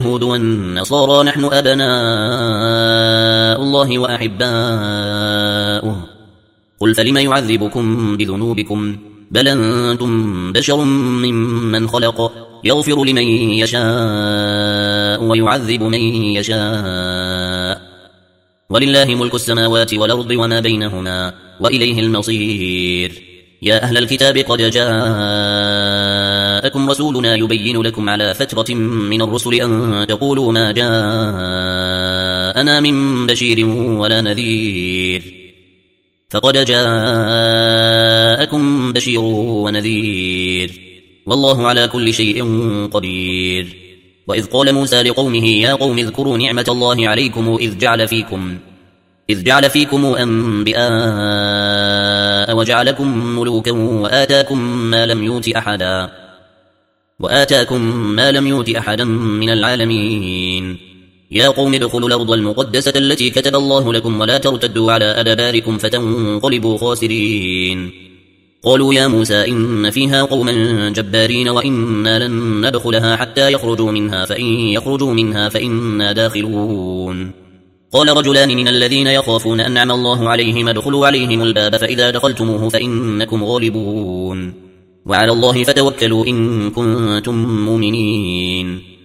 اليهود والنصارى نحن أبناء الله وأحباؤه قل فلم يعذبكم بذنوبكم بل أنتم بشر ممن خلق يغفر لمن يشاء ويعذب من يشاء ولله ملك السماوات والأرض وما بينهما وإليه المصير يا أهل الكتاب قد جاءكم رسولنا يبين لكم على فترة من الرسل أن تقولوا ما جاءنا من بشير ولا نذير فقد جاءكم بشير ونذير والله على كل شيء قدير وإذ قال موسى لقومه يا قوم اذكروا نعمة الله عليكم إذ جعل فيكم أنبياء وجعلكم ملوكا وآتاكم ما لم يؤت أحدا من العالمين يا قوم ادخلوا الأرض المقدسة التي كتب الله لكم ولا ترتدوا على أدباركم فتنقلبوا خاسرين قالوا يا موسى إن فيها قوما جبارين وإنا لن ندخلها حتى يخرجوا منها فإن يخرجوا منها فإنا داخلون قال رجلان من الذين يخافون أنعم الله عليهم ادخلوا عليهم الباب فإذا دخلتموه فإنكم غالبون وعلى الله فتوكلوا إن كنتم مؤمنين